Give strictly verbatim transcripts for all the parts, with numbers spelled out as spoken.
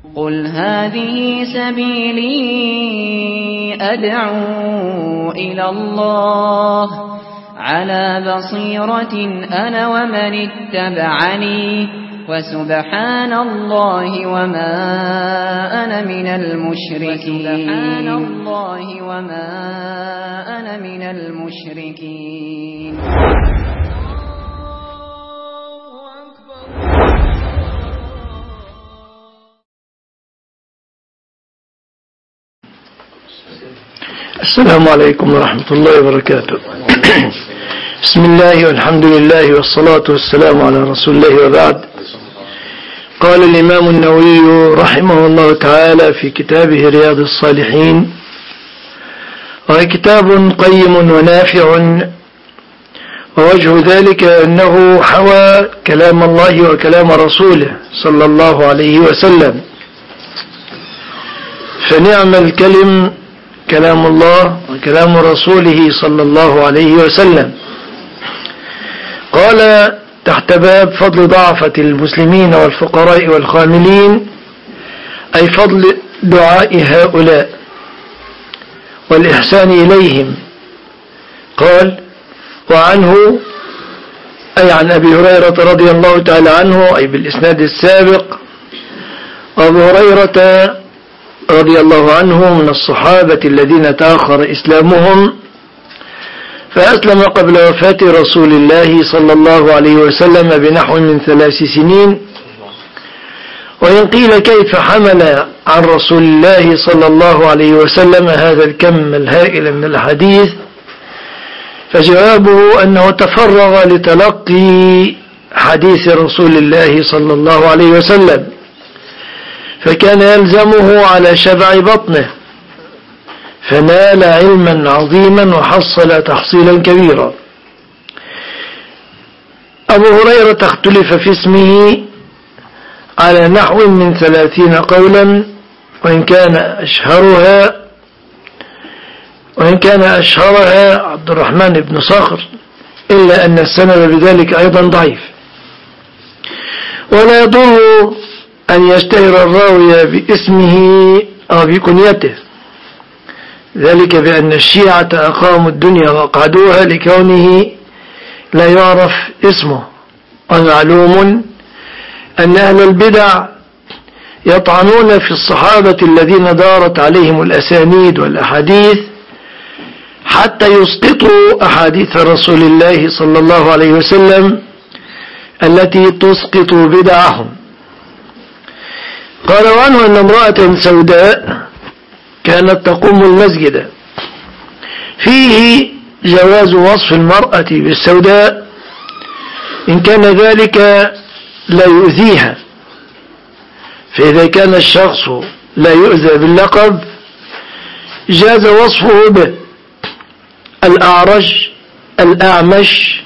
قل هذه سبيلي أدعو إلى الله على بصيرة أنا ومن اتبعني وسبحان الله وما أنا من المشركين سبحان الله وما أنا من المشركين. السلام عليكم ورحمة الله وبركاته. بسم الله والحمد لله والصلاة والسلام على رسول الله وبعد. قال الإمام النووي رحمه الله تعالى في كتابه رياض الصالحين، وهو كتاب قيم ونافع، ووجه ذلك أنه حوى كلام الله وكلام رسوله صلى الله عليه وسلم، فنعم الكلم كلام الله وكلام رسوله صلى الله عليه وسلم. قال تحت باب فضل ضعفة المسلمين والفقراء والخاملين، أي فضل دعاء هؤلاء والإحسان إليهم. قال وعنه أي عن أبي هريرة رضي الله تعالى عنه، أي بالإسناد السابق. وأبو هريرة رضي الله عنه من الصحابة الذين تأخر إسلامهم، فأسلم قبل وفاة رسول الله صلى الله عليه وسلم بنحو من ثلاث سنين. وإن قيل كيف حمل عن رسول الله صلى الله عليه وسلم هذا الكم الهائل من الحديث، فجوابه أنه تفرغ لتلقي حديث رسول الله صلى الله عليه وسلم، فكان يلزمه على شبع بطنه، فنال علما عظيما وحصل تحصيلا كبيرا. أبو هريرة اختلف في اسمه على نحو من ثلاثين قولا، وإن كان أشهرها وإن كان أشهرها عبد الرحمن بن صخر، إلا أن السند بذلك أيضا ضعيف. ولا يضر أن يشتهر الراوي باسمه أو بكنيته، ذلك بأن الشيعة أقاموا الدنيا وأقعدوها لكونه لا يعرف اسمه. ومعلوم أن أهل البدع يطعنون في الصحابة الذين دارت عليهم الأسانيد والأحاديث حتى يسقطوا أحاديث رسول الله صلى الله عليه وسلم التي تسقط بدعهم. قال عنه أن امرأة سوداء كانت تقوم المسجد، فيه جواز وصف المرأة بالسوداء إن كان ذلك لا يؤذيها، فإذا كان الشخص لا يؤذى باللقب جاز وصفه به. الأعرج، الأعمش،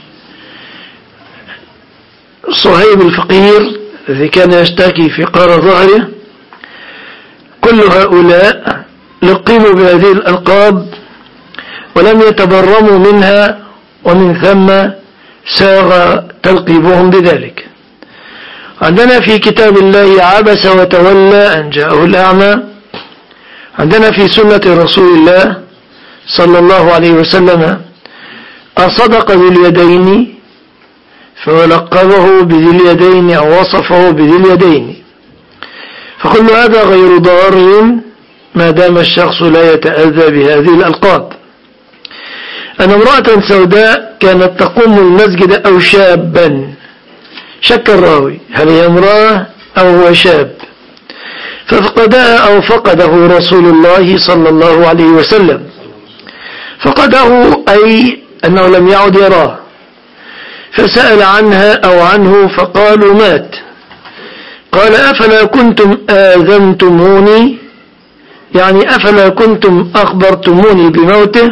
صهيب الفقير الذي كان يشتكي في قار ظهره، كل هؤلاء لقبوا بهذه الألقاب ولم يتبرموا منها، ومن ثم ساغ تلقيبهم بذلك. عندنا في كتاب الله عبس وتولى أن جاءه الأعمى. عندنا في سنة رسول الله صلى الله عليه وسلم أصدق ذي اليدين، فلقبه بذي اليدين أو وصفه بذي اليدين. فكل هذا غير ضار ما دام الشخص لا يتأذى بهذه الألقاب. أن امرأة سوداء كانت تقوم المسجد أو شابا، شك الراوي هل هي امرأة أو هو شاب، ففقدها أو فقده رسول الله صلى الله عليه وسلم. فقده أي أنه لم يعد يراه، فسأل عنها أو عنه فقالوا مات. قال أفلا كنتم آذنتموني، يعني أفلا كنتم أخبرتموني بموته.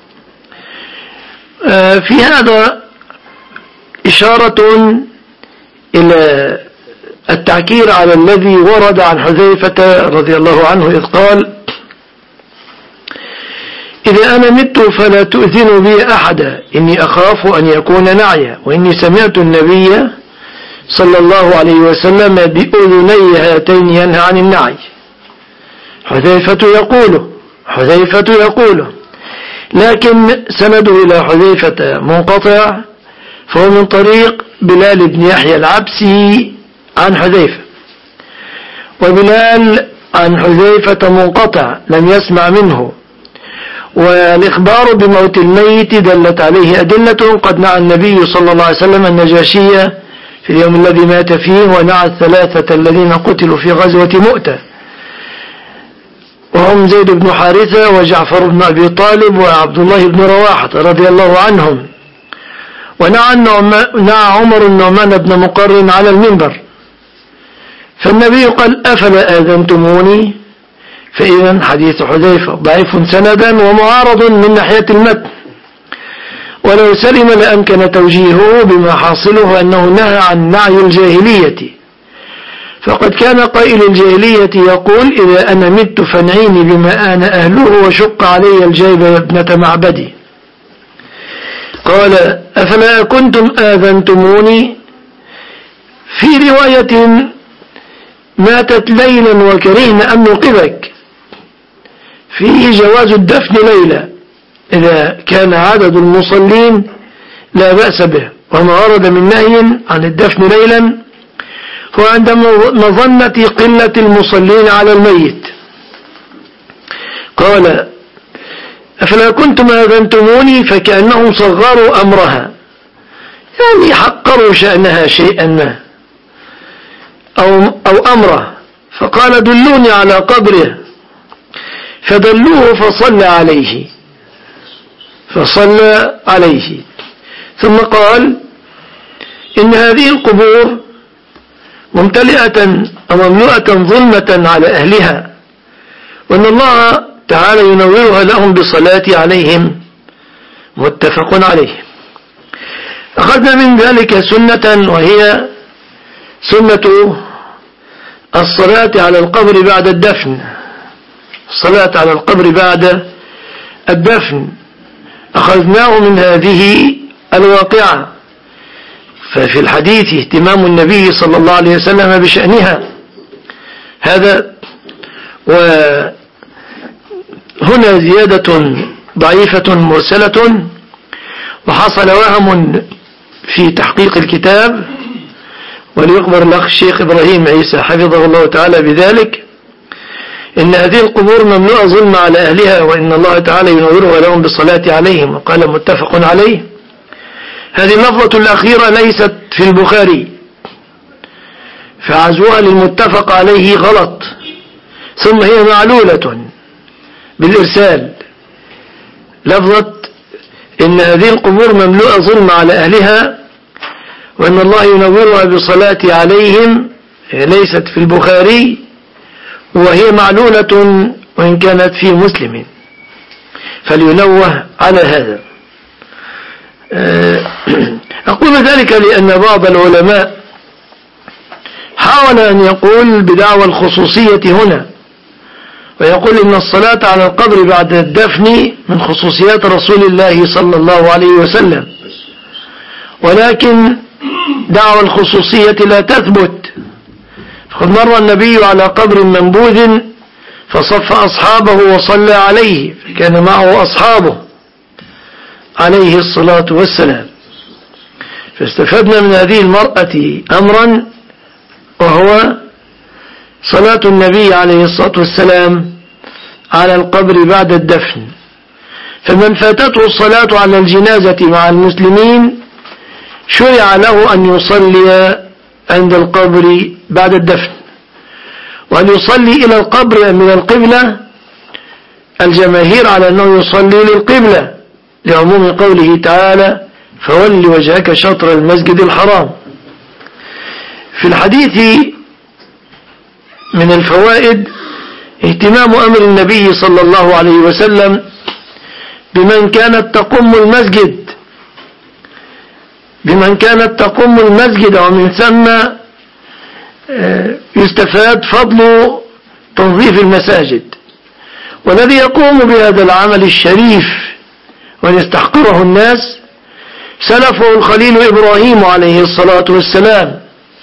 آه في هذا إشارة إلى التعكير على الذي ورد عن حذيفة رضي الله عنه إذ قال إذا أنا مت فلا تؤذنوا بي أحدا إني أخاف أن يكون نعيا، وإني سمعت النبي صلى الله عليه وسلم بأذني هاتين ينهى عن النعي. حذيفة يقوله حذيفة يقوله لكن سنده إلى حذيفة منقطع، فهو من طريق بلال بن يحيى العبسي عن حذيفة، وبلال عن حذيفة منقطع لم يسمع منه. والإخبار بموت الميت دلت عليه أدلة، قد نعى النبي صلى الله عليه وسلم النجاشية في اليوم الذي مات فيه، ونعى الثلاثة الذين قتلوا في غزوة مؤتة، وهم زيد بن حارثة وجعفر بن أبي طالب وعبد الله بن رواحة رضي الله عنهم. ونعى نعى عمر النعمان بن مقرن على المنبر، فالنبي قال أفلا آذنتموني؟ فإذا حديث حذيفة ضعيف سندا ومعارض من ناحية المتن، ولو سلم لأمكن توجيهه بما حاصله أنه نهى عن نعي الجاهلية، فقد كان قائل الجاهلية يقول إذا أنا مت فانعيني بما أنا أهله وشق علي الجيب يا ابنة معبدي. قال أفلا كنتم آذنتموني؟ في رواية ماتت ليلا وكرهنا أن نوقظك، فيه جواز الدفن ليلا إذا كان عدد المصلين لا بأس به، وما ورد من نهي عن الدفن ليلا هو عند مظنة قلة المصلين على الميت. قال أفلا كنتم آذنتموني؟ فكأنهم صغروا أمرها، يعني حقروا شأنها شيئا ما أو, أو أمره، فقال دلوني على قبره، فدلوه فصلى عليه فصلى عليه ثم قال إن هذه القبور ممتلئة أو مملوءة ظلمة على أهلها، وأن الله تعالى ينورها لهم بالصلاة عليهم، متفق عليه. أخذنا من ذلك سنة، وهي سنة الصلاة على القبر بعد الدفن، الصلاة على القبر بعد الدفن أخذناه من هذه الواقعة، ففي الحديث اهتمام النبي صلى الله عليه وسلم بشأنها هذا. وهنا زيادة ضعيفة مرسلة، وحصل وهم في تحقيق الكتاب، وليخبر الأخ الشيخ إبراهيم عيسى حفظه الله تعالى بذلك، إن هذه القبور مملوءة ظلم على أهلها، وإن الله تعالى ينورها لهم بالصلاة عليهم، وقال متفق عليه. هذه اللفظة الأخيرة ليست في البخاري، فعزوها للمتفق عليه غلط، ثم هي معلولة بالإرسال، لفظة إن هذه القبور مملوءة ظلم على أهلها وأن الله ينورها بالصلاة عليهم ليست في البخاري، وهي معلولة وإن كانت في مسلم، فلينوه على هذا. أقول ذلك لأن بعض العلماء حاول أن يقول بدعوى الخصوصية هنا، ويقول إن الصلاة على القبر بعد الدفن من خصوصيات رسول الله صلى الله عليه وسلم، ولكن دعوى الخصوصية لا تثبت. فقد مر النبي على قبر منبوذ فصف أصحابه وصلى عليه، فكان معه أصحابه عليه الصلاة والسلام. فاستفدنا من هذه المرأة أمرا، وهو صلاة النبي عليه الصلاة والسلام على القبر بعد الدفن. فمن فاتته الصلاة على الجنازة مع المسلمين شرع له أن يصلي عند القبر بعد الدفن، وأن يصلي إلى القبر من القبلة. الجماهير على أنه يصلي للقبلة لعموم قوله تعالى فول وجهك شطر المسجد الحرام. في الحديث من الفوائد اهتمام أمر النبي صلى الله عليه وسلم بمن كانت تقوم المسجد بمن كانت تقوم المسجد ومن ثم يستفاد فضل تنظيف المساجد. والذي يقوم بهذا العمل الشريف وأن يستحقره الناس سلفه الخليل إبراهيم عليه الصلاة والسلام،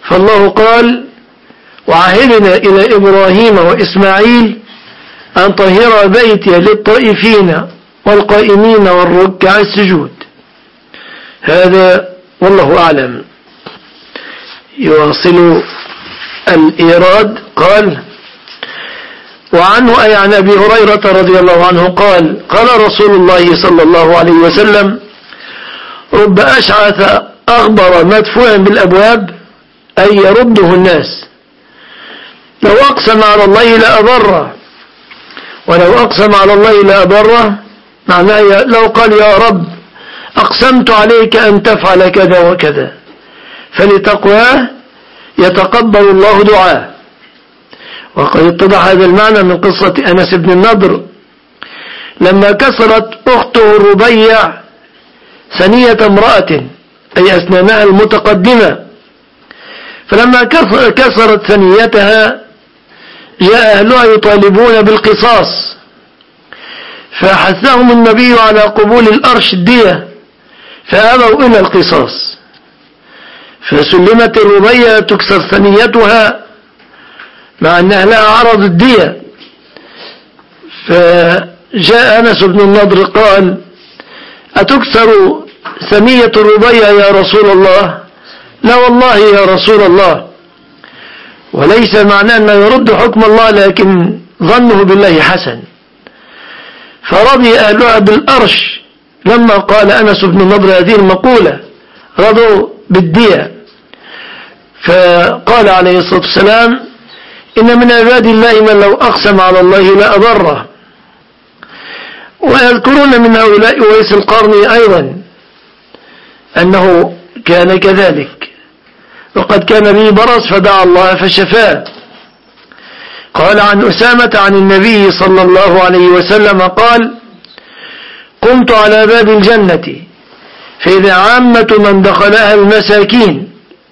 فالله قال: وعهدنا إلى إبراهيم وإسماعيل أن طهر بيتي للطائفين والقائمين والركع السجود. هذا والله أعلم. يواصل الإيراد قال: وعنه أي عن أبي هريرة رضي الله عنه قال: قال رسول الله صلى الله عليه وسلم: رب أشعث أغبر مدفوع بالأبواب، أي يرده الناس، لو أقسم على الله لأبره، ولو أقسم على الله لأبره معناه لو قال: يا رب أقسمت عليك أن تفعل كذا وكذا، فلتقواه يتقبل الله دعاه. وقد اتضح هذا المعنى من قصة أنس بن النضر لما كسرت أخته الربيع ثنية امرأة، أي أسنانها المتقدمة، فلما كسرت ثنيتها جاء أهلها يطالبون بالقصاص، فحثهم النبي على قبول الأرش الدية، فأبوا إلى القصاص، فسلمت الربيع تكسر ثنيتها مع أن أهلها عرض الدية. فجاء أنس بن النضر قال: أتكسر ثنية الربيع يا رسول الله؟ لا والله يا رسول الله. وليس معناه أنه يرد حكم الله، لكن ظنه بالله حسن. فرضي أهلها بالأرش لما قال أنس بن النضر هذه المقولة، رضوا بالدية. فقال عليه الصلاة والسلام: إن من عباد الله من لو أقسم على الله لأبره. ويذكرون من هؤلاء ويس القرني أيضا أنه كان كذلك، وقد كان به برص فدعا الله فشفاه. قال عن أسامة عن النبي صلى الله عليه وسلم قال: قمت على باب الجنة فإذا عامة من دخلها المساكين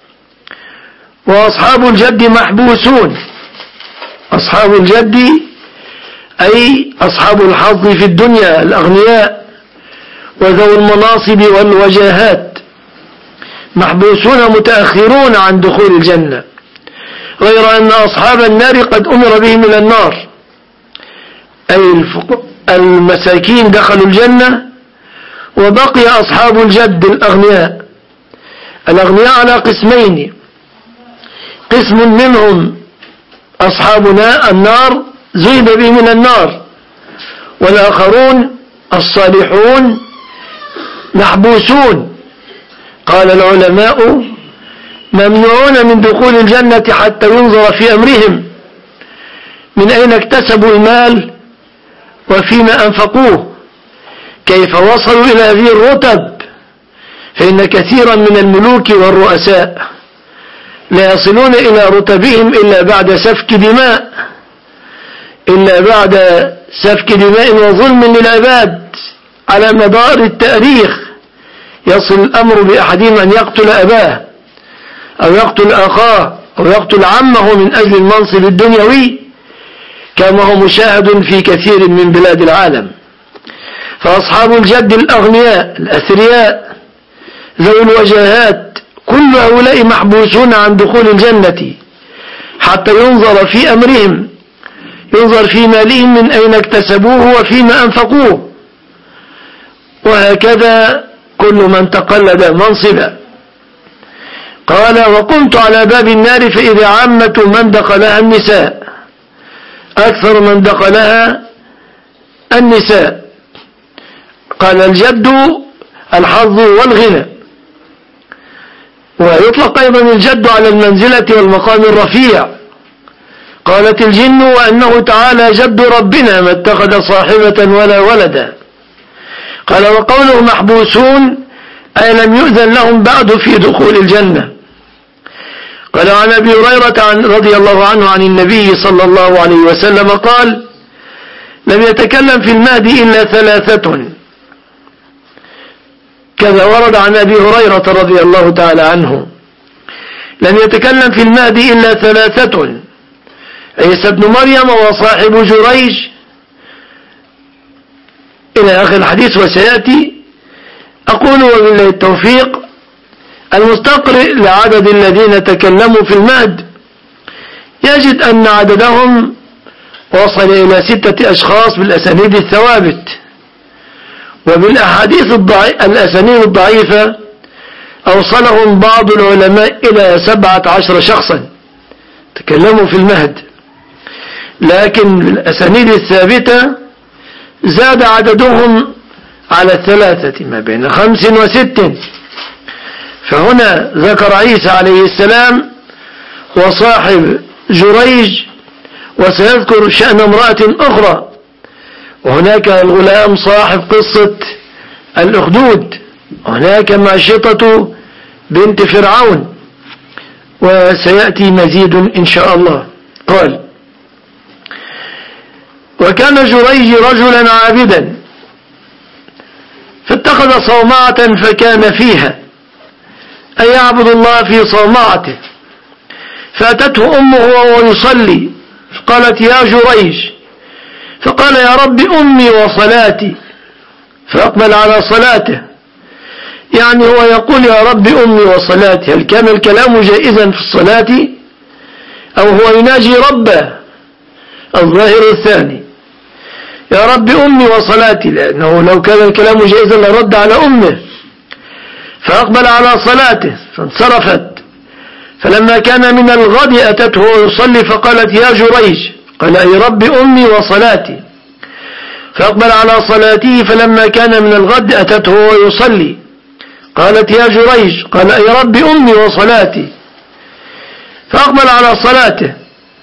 وأصحاب الجد محبوسون. أصحاب الجد أي أصحاب الحظ في الدنيا، الأغنياء وذو المناصب والوجاهات، محبوسون متأخرون عن دخول الجنة، غير أن أصحاب النار قد أمر بهم إلى النار. أي المساكين دخلوا الجنة، وبقي أصحاب الجد الأغنياء. الأغنياء على قسمين: قسم منهم أصحابنا النار زيد بهم من النار، والآخرون الصالحون محبوسون. قال العلماء: ممنوعون من دخول الجنة حتى ينظر في أمرهم، من أين اكتسبوا المال وفيما أنفقوه، كيف وصلوا إلى هذه الرتب. فإن كثيرا من الملوك والرؤساء لا يصلون إلى رتبهم إلا بعد سفك دماء إلا بعد سفك دماء وظلم للعباد على مدار التاريخ. يصل الأمر بأحدهم أن يقتل أباه أو يقتل أخاه أو يقتل عمه من أجل المنصب الدنيوي، كما هو مشاهد في كثير من بلاد العالم. فأصحاب الجد الأغنياء الأثرياء ذوي الوجاهات كل هؤلاء محبوسون عن دخول الجنة حتى ينظر في أمرهم، ينظر في مالهم من أين اكتسبوه وفيما أنفقوه. وهكذا كل من تقلد منصبا. قال: وقمت على باب النار فإذا عامة من دخلها النساء، أكثر من دخلها النساء. قال: الجد الحظ والغنى. ويطلق أيضا الجد على المنزلة والمقام الرفيع. قالت الجن: وأنه تعالى جد ربنا ما اتخذ صاحبة ولا ولدا. قال: وقوله محبوسون أي لم يؤذن لهم بعد في دخول الجنة. قال عن أبي هريرة رضي الله عنه عن النبي صلى الله عليه وسلم قال: لم يتكلم في المهدي إلا ثلاثة. كذا ورد عن أبي هريرة رضي الله تعالى عنه: لم يتكلم في المهدي إلا ثلاثة، عيسى بن مريم وصاحب جريج إلى آخر الحديث. وسيأتي. أقول وبالله التوفيق. المستقرئ لعدد الذين تكلموا في المهد يجد أن عددهم وصل إلى ستة أشخاص بالأسانيد الثوابت، وبالأحاديث الضعي... الأسانيد الضعيفة أوصلهم بعض العلماء إلى سبعة عشر شخصا تكلموا في المهد، لكن بالأسانيد الثابتة زاد عددهم على الثلاثة ما بين خمس وست. فهنا ذكر عيسى عليه السلام وصاحب جريج، وسيذكر شأن امرأة أخرى، وهناك الغلام صاحب قصة الأخدود، وهناك معشطة بنت فرعون، وسيأتي مزيد إن شاء الله. قال: وكان جريج رجلا عابدا فاتخذ صومعة فكان فيها، أي يعبد الله في صومعته، فأتته أمه وهو يصلي فقالت: يا جريج، فقال: يا رب أمي وصلاتي، فأقبل على صلاته، يعني هو يقول يا رب أمي وصلاتي. هل كان الكلام جائزا في الصلاة أو هو يناجي ربه؟ الظاهر الثاني، يا رب أمي وصلاتي، لأنه لو كان الكلام جائزا لرد على أمه. فأقبل على صلاته فانصرفت، فلما كان من الغد أتته ويصلي فقالت: يا جريج، قال: أي رب أمي وصلاتي. فأقبل على صلاته، فلما كان من الغد أتته ويصلي قالت: يا جريج، قال: أي رب أمي وصلاتي. فأقبل على صلاته،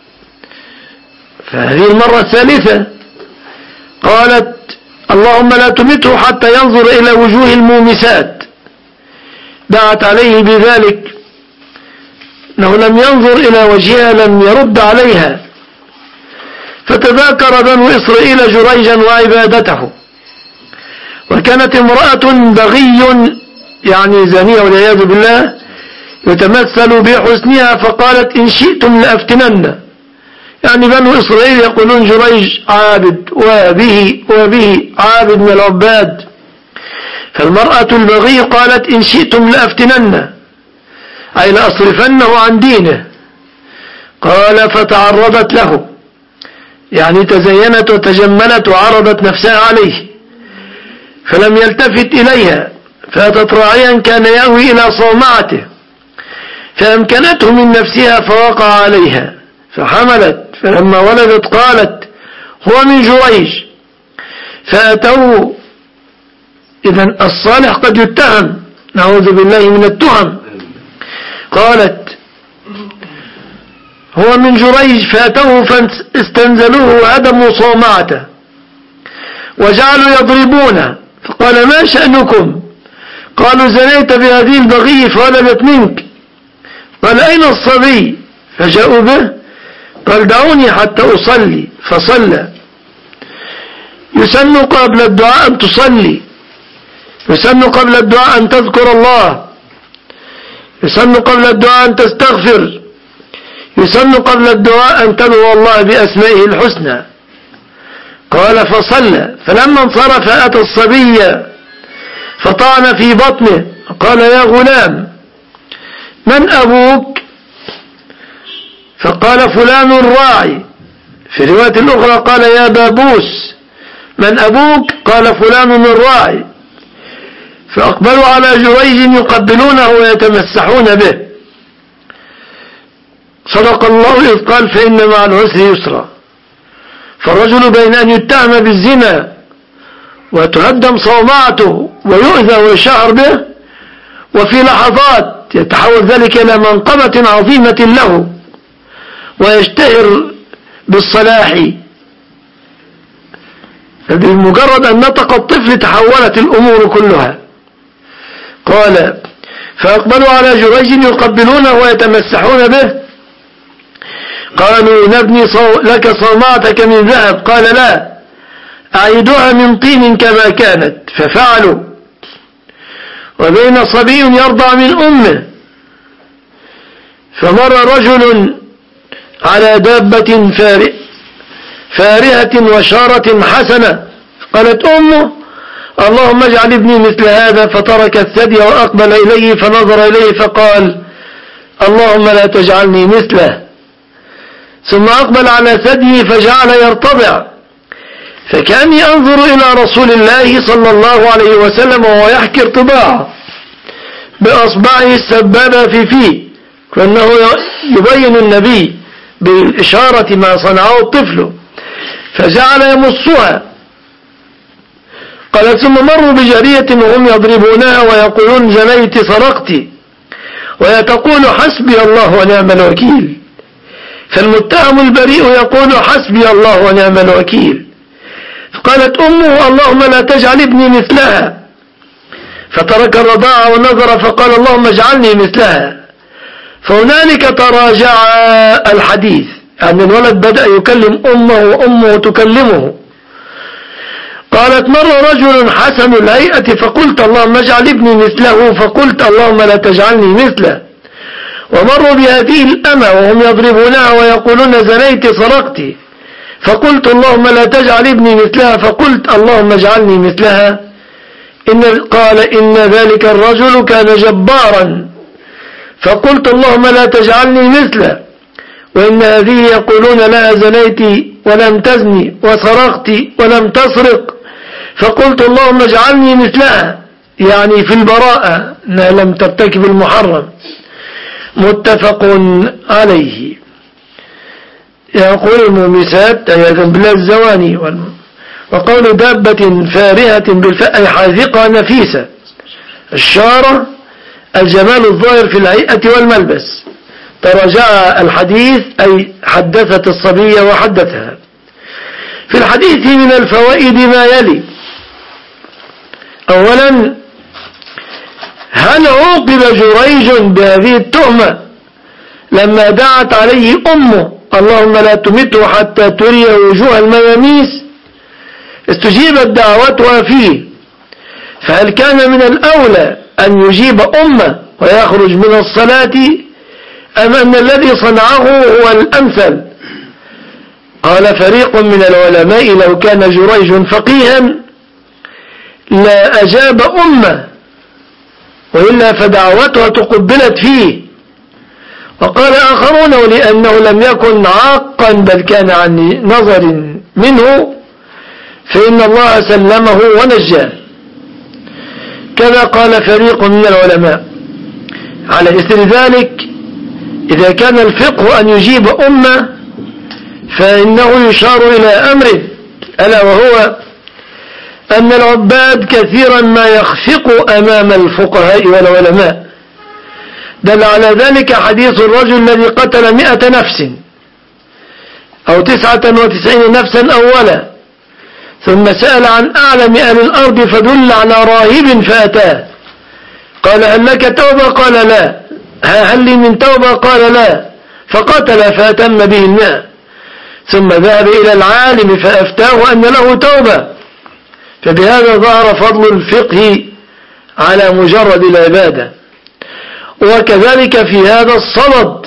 فهذه المرة الثالثة قالت: اللهم لا تمته حتى ينظر إلى وجوه المومسات. دعت عليه بذلك، أنه لم ينظر إلى وجهها لم يرد عليها. فتذاكر بنو إسرائيل جريجا وعبادته، وكانت امرأة بغي يعني زانية والعياذ بالله يتمثل بحسنها، فقالت: إن شئتم لأفتنن. يعني بنو إسرائيل يقولون جريج عابد وبه وبه عابد من العباد، فالمرأة البغي قالت: إن شئتم لأفتنن، أي لأصرفنه عن دينه. قال: فتعرضت له، يعني تزينت وتجملت وعرضت نفسها عليه، فلم يلتفت إليها، فأتت راعيا كان يأوي إلى صومعته، فأمكنته من نفسها فوقع عليها فحملت، فلما ولدت قالت: هو من جريج. فأتوه. إذن الصالح قد يتهم، نعوذ بالله من التهم. قالت: هو من جريج. فأتوه فاستنزلوه هدموا صومعته وجعلوا يضربونه، فقال: ما شأنكم؟ قالوا: زنيت بهذه البغي فولدت منك. قال: أين الصبي؟ فجاءوا به، قال: دعوني حتى أصلي، فصلى. يسن قبل الدعاء أن تصلي، يسن قبل الدعاء أن تذكر الله، يسن قبل الدعاء أن تستغفر، يسن قبل الدعاء أن تدعو الله بأسمائه الحسنى. قال: فصلى. فلما انصرف أتى الصبي فطعن في بطنه، قال: يا غلام، من أبوك؟ فقال: فلان الراعي. في رواية الأخرى قال: يا بابوس، من أبوك؟ قال: فلان الراعي. فأقبلوا على جريج يقبلونه ويتمسحون به. صدق الله إذ قال: فإن مع العسر يسرا. فالرجل بين أن يتهم بالزنا وتهدم صومعته ويؤذى ويشهر به، وفي لحظات يتحول ذلك إلى منقبة عظيمة له ويشتهر بالصلاح، فبمجرد أن نطق الطفل تحولت الأمور كلها. قال: فأقبلوا على جريج يقبلونه ويتمسحون به. قالوا: نبني صو... لك صومعتك من ذهب. قال: لا، أعيدها من طين كما كانت. ففعلوا. وبين صبي يرضع من أمه، فمر رجل على دابة فارهة وشارة حسنة، قالت أمه: اللهم اجعل ابني مثل هذا، فترك الثدي وأقبل إليه فنظر إليه فقال اللهم لا تجعلني مثله، ثم أقبل على ثديه فجعل يرتضع، فكأني أنظر إلى رسول الله صلى الله عليه وسلم وهو يحكي ارتضاعه بأصبعه السبابة في فيه، كأنه يبين النبي بالإشارة ما صنعه الطفل، فجعل يمصها. قال ثم مروا بجارية وهم يضربونها ويقولون زنيت سرقت، وهي تقول حسبي الله ونعم الوكيل، فالمتهم البريء يقول حسبي الله ونعم الوكيل. فقالت أمه اللهم لا تجعل ابني مثلها، فترك الرضاعة ونظر فقال اللهم اجعلني مثلها. فهنالك تراجع الحديث، أن الولد بدأ يكلم أمه وأمه تكلمه. قالت مر رجل حسن الهيئة فقلت اللهم اجعل ابني مثله، فقلت اللهم لا تجعلني مثله. ومروا بهذه الأمة وهم يضربونها ويقولون زنيت سرقت، فقلت اللهم لا تجعل ابني مثلها، فقلت اللهم اجعلني مثلها. إن قال إن ذلك الرجل كان جبارا، فقلت اللهم لا تجعلني مثله. وإن هذه يقولون لها زنيت ولم تزني وسرقت ولم تسرق، فقلت اللهم اجعلني مثلها، يعني في البراءة أنها لم ترتكب المحرم. متفق عليه. يقول المومسات أي بلا الزواني، وقول دابة فارهة بالفاء حاذقة نفيسة، الشارة الجمال الظاهر في الهيئة والملبس. تراجع الحديث أي حدثت الصبية وحدثها. في الحديث من الفوائد ما يلي: أولا، هل عوقب جريج بهذه التهمة لما دعت عليه أمه اللهم لا تمته حتى تري وجوه المياميس؟ استجيبت دعوتها فيه، فهل كان من الأولى أن يجيب أمه ويخرج من الصلاة، أم أن الذي صنعه هو الأمثل؟ قال فريق من العلماء لو كان جريج فقيها لا أجاب أمه، وإلا فدعوتها تقبلت فيه. وقال آخرون لأنه لم يكن عاقا بل كان عن نظر منه فإن الله سلمه ونجاه، كما قال فريق من العلماء. على إثر ذلك إذا كان الفقه أن يجيب أمة فإنه يشار إلى أمره، ألا وهو أن العباد كثيرا ما يخفق أمام الفقهاء والعلماء. دل على ذلك حديث الرجل الذي قتل مئة نفس أو تسعة وتسعين نفسا أولا، ثم سأل عن أعلم أهل الأرض فدل على راهب فأتاه، قال هل لك توبة؟ قال لا. هل لي من توبة؟ قال لا. فقتل فأتم به المئة، ثم ذهب إلى العالم فأفتاه أن له توبة. فبهذا ظهر فضل الفقه على مجرد العبادة. وكذلك في هذا الصدد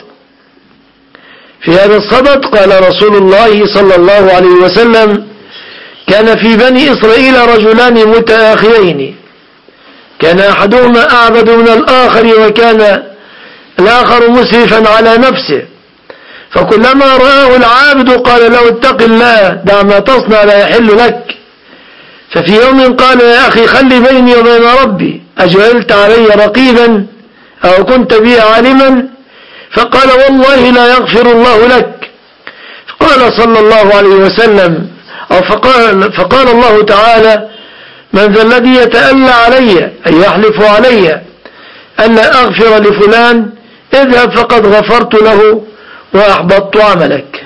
في هذا الصدد قال رسول الله صلى الله عليه وسلم كان في بني إسرائيل رجلان متآخيين، كان أحدهما أعبد من الآخر وكان الآخر مسرفا على نفسه، فكلما رآه العابد قال له اتق الله دع ما تصنع لا يحل لك. ففي يوم قال يا أخي خلي بيني وبين ربي، أجعلت علي رقيبا أو كنت بي عالما؟ فقال والله لا يغفر الله لك. فقال صلى الله عليه وسلم أو فقال, فقال الله تعالى من ذا الذي يتألى علي أي يحلف علي ألا أغفر لفلان؟ اذهب فقد غفرت له وأحبطت عملك.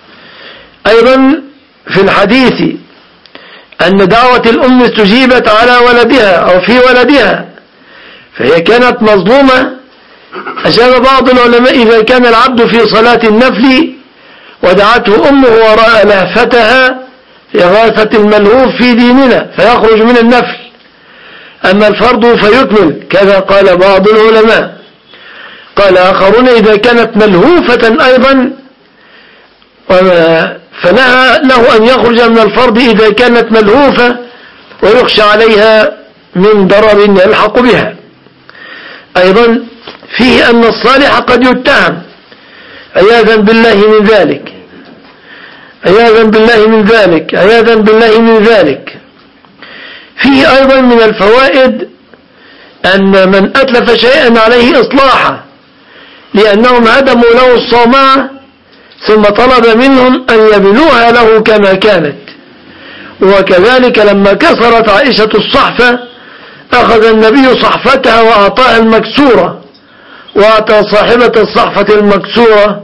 أيضا في الحديث أن دعوة الأم استجيبت على ولدها أو في ولدها، فهي كانت مظلومة. أجاب بعض العلماء إذا كان العبد في صلاة النفل ودعته أمه وراء لهفتها إغاثة الملهوف في ديننا فيخرج من النفل، أما الفرض فيكمل كذا قال بعض العلماء. قال آخرون إذا كانت ملهوفة أيضا فلها له أن يخرج من الفرض إذا كانت ملهوفة ويخشى عليها من ضرر يلحق بها. أيضا فيه أن الصالح قد يتهم عياذا بالله من ذلك عياذا بالله من ذلك عياذا بالله من ذلك فيه أيضا من الفوائد أن من أتلف شيئا عليه إصلاحه، لأنهم هدموا له الصومعة ثم طلب منهم أن يبنوها له كما كانت. وكذلك لما كسرت عائشة الصحفة أخذ النبي صحفتها وأعطاها المكسورة، وأعطى صاحبة الصحفة المكسورة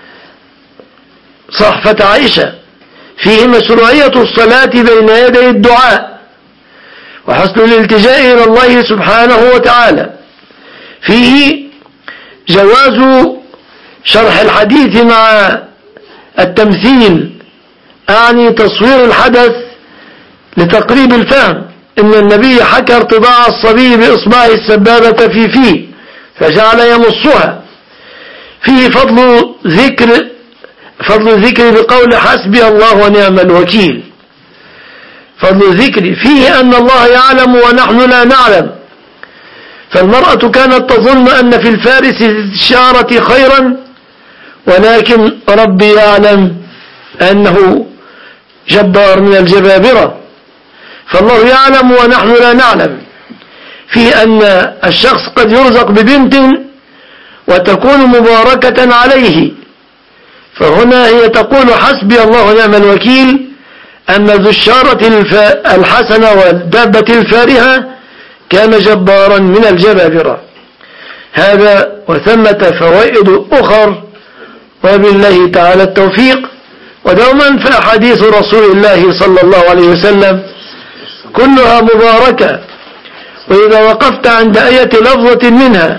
صحفة عائشة. فيه مشروعية الصلاة بين يدي الدعاء وحسن الالتجاء إلى الله سبحانه وتعالى. فيه جواز شرح الحديث مع التمثيل، أعني تصوير الحدث لتقريب الفهم. إن النبي حكى ارتضاع الصبي بإصبعه السبابة في فيه فجعل يمصها. فيه فضل ذكر فضل الذكر بقول حسبي الله ونعم الوكيل. فضل الذكر فيه أن الله يعلم ونحن لا نعلم، فالمرأة كانت تظن أن في الفارس الشارة خيرا، ولكن ربي يعلم أنه جبار من الجبابرة، فالله يعلم ونحن لا نعلم. في أن الشخص قد يرزق ببنت وتكون مباركة عليه، فهنا هي تقول حسبي الله ونعم الوكيل، أن ذو الشارة الحسنة والدابة الفارهة كان جبارا من الجبابرة. هذا وثمة فوائد أخر، وبالله تعالى التوفيق. ودوما فأحاديث رسول الله صلى الله عليه وسلم كلها مباركة، وإذا وقفت عند آية لفظة منها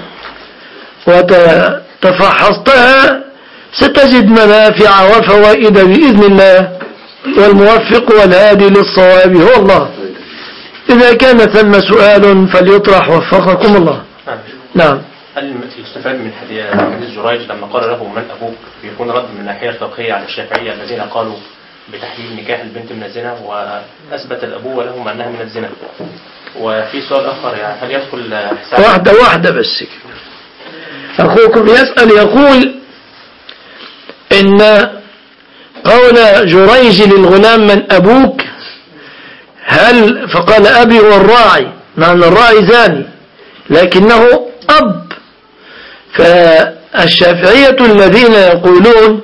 وتفحصتها ستجد منافع وفوائد بإذن الله، والموفق والهادي للصواب هو الله. إذا كان ثم سؤال فليطرح وفقكم الله. نعم. هل يستفاد من حديث جريج لما قال له من أبوك بيكون رد من الناحية الفقهية على الشافعية الذين قالوا بتحليل نكاح البنت من الزنا، وأثبت الأبوة لهم أنها من الزنا؟ وفي سؤال آخر، يعني هل يدخل حساب واحدة واحدة بس. أخوكم يسأل يقول إن قول جريج للغلام من أبوك، هل فقال أبي هو الراعي، مع أن الراعي زاني لكنه أب. فالشافعية الذين يقولون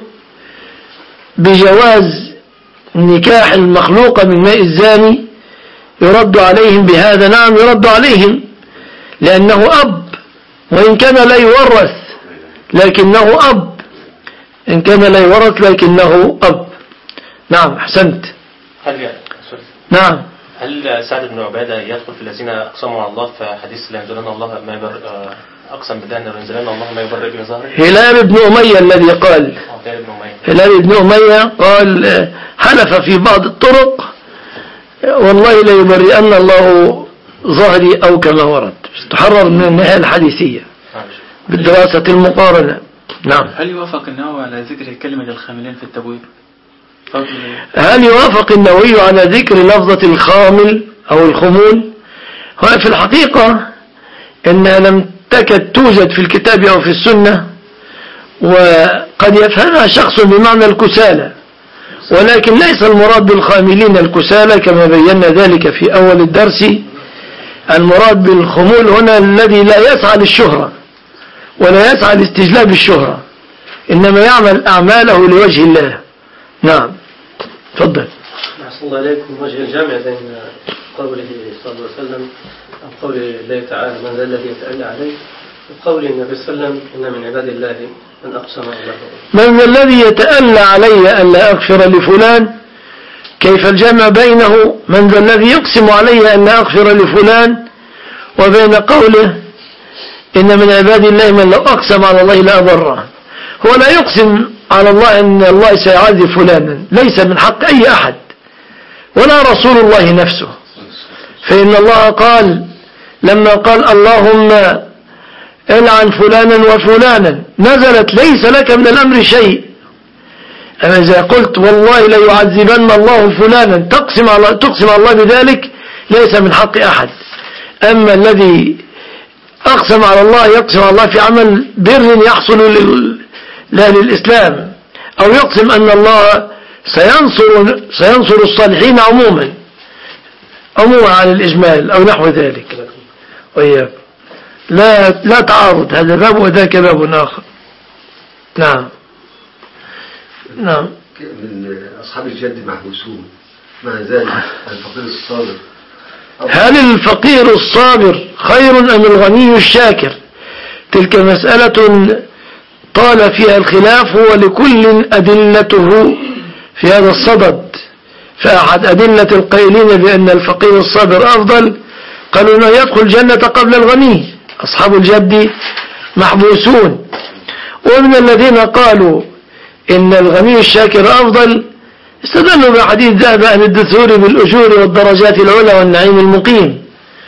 بجواز نكاح المخلوق من ماء الزاني يرد عليهم بهذا. نعم يرد عليهم، لأنه أب، وإن كان لا يورث لكنه أب، إن كان لا يورث لكنه أب. نعم أحسنت. هل نعم هل سعد بن عبادة يدخل في الذين أقسموا على الله في حديث لا ينزلن الله ما يبر أقسم بدأن لا ينزلن الله ما يبر ابن ظهره؟ هلال بن أمية الذي قال هلال بن أمية قال حلف في بعض الطرق والله لا يبرئن الله ظهري أو كما ورد، تحرر من النهاية الحديثية بالدراسة المقارنة. نعم. هل يوافق النووي على ذكر كلمة الخاملين في التبويب؟ هل يوافق النووي على ذكر لفظة الخامل أو الخمول؟ هو في الحقيقة إنها لم تكد توجد في الكتاب أو في السنة، وقد يفهمها شخص بمعنى الكسالى، ولكن ليس المراد بالخاملين الكسالى كما بينا ذلك في أول الدرس. المراد بالخمول هنا الذي لا يسعى للشهرة ولا يسعى لاستجلاب الشهرة، إنما يعمل أعماله لوجه الله. نعم تفضل. أحسن الله إليكم. وجه الجامع بين قوله صلى الله عليه وسلم أو قول الله تعالى من ذا الذي يتألى عليه، وقول النبي صلى الله عليه وسلم إن من عباد الله من أقسم الله. من ذا الذي يتألى علي ألا أغفر لفلان؟ كيف الجمع بينه من ذا الذي يقسم علي أن أغفر لفلان وبين قوله إن من عباد الله من لو أقسم على الله لا أبره؟ هو لا يقسم على الله أن الله سيعذب فلانا، ليس من حق أي أحد ولا رسول الله نفسه. فإن الله قال لما قال اللهم العن فلانا وفلانا نزلت ليس لك من الأمر شيء. أما إذا قلت والله لا يعذبن الله فلانا تقسم على تقسم على الله بذلك، ليس من حق أحد. أما الذي أقسم على الله يقسم على الله في عمل بر يحصل لأهل الإسلام، أو يقسم أن الله سينصر, سينصر الصالحين عموما عموما على الإجمال أو نحو ذلك. وإياك لا, لا تعارض، هذا باب وذاك باب آخر. نعم نعم. من أصحاب الجد محبوسون، مع ذلك الفقير الصابر، هل الفقير الصابر خير أم الغني الشاكر؟ تلك مسألة طال فيها الخلاف، ولكل أدلته في هذا الصدد. فأحد أدلة القائلين بأن الفقير الصابر أفضل قالوا أنه يدخل الجنة قبل الغني، أصحاب الجد محبوسون. ومن الذين قالوا إن الغني الشاكر أفضل استدلوا بحديث ذهب أهل الدثور بالأجور والدرجات العلى والنعيم المقيم.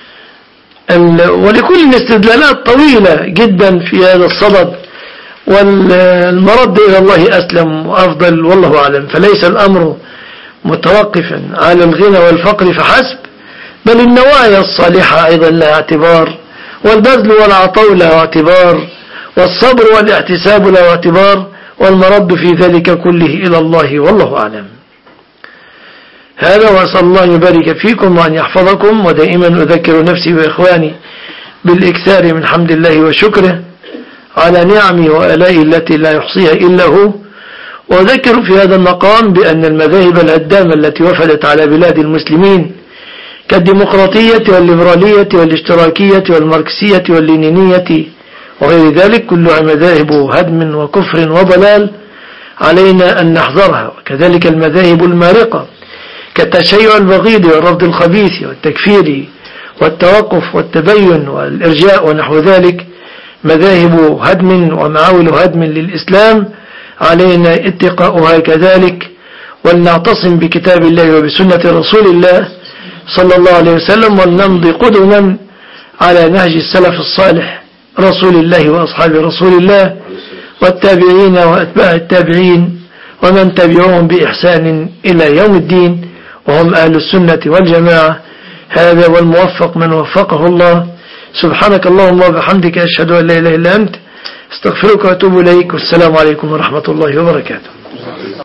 ولكل استدلالات طويلة جدا في هذا الصدد، والمرد إلى الله أسلم وأفضل والله أعلم. فليس الأمر متوقفا على الغنى والفقر فحسب، بل النوايا الصالحة أيضا لها اعتبار، والبذل والعطاء له اعتبار، والصبر والاحتساب له اعتبار، والمرد في ذلك كله إلى الله والله أعلم. هذا، وأسأل الله أن يبارك فيكم وأن يحفظكم، ودائما أذكر نفسي وإخواني بالإكثار من حمد الله وشكره على نعمه وآلائه التي لا يحصيها إلا هو. وأذكر في هذا المقام بأن المذاهب الهدامة التي وفدت على بلاد المسلمين كالديمقراطية والليبرالية والاشتراكية والماركسية واللينينية وغير ذلك كلها مذاهب هدم وكفر وضلال علينا أن نحذرها. وكذلك المذاهب المارقة كالتشيع البغيض والرفض الخبيث والتكفير والتوقف والتبين والإرجاء ونحو ذلك مذاهب هدم ومعاول هدم للإسلام، علينا اتقاؤها كذلك، ولنعتصم بكتاب الله وبسنة رسول الله صلى الله عليه وسلم، ولنمضي قدما على نهج السلف الصالح رسول الله وأصحاب رسول الله والتابعين وأتباع التابعين ومن تبعهم بإحسان إلى يوم الدين، وهم أهل السنة والجماعة. هذا والموفق من وفقه الله. سبحانك اللهم وبحمدك، أشهد أن لا إله إلا أنت، استغفرك وأتوب إليك، والسلام عليكم ورحمة الله وبركاته.